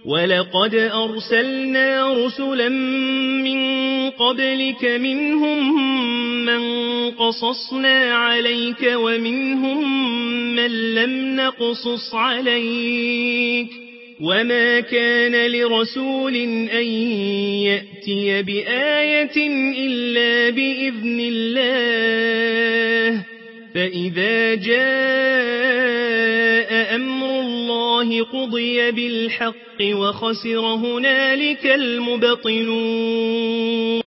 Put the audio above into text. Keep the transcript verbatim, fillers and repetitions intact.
ولقد أرسلنا رسلا من قبلك منهم من قصصنا عليك ومنهم من لم نقصص عليك وما كان لرسول أن يأتي بآية إلا بإذن الله فإذا جاء أمر الله قضي بالحق وخسر هنالك المبطلون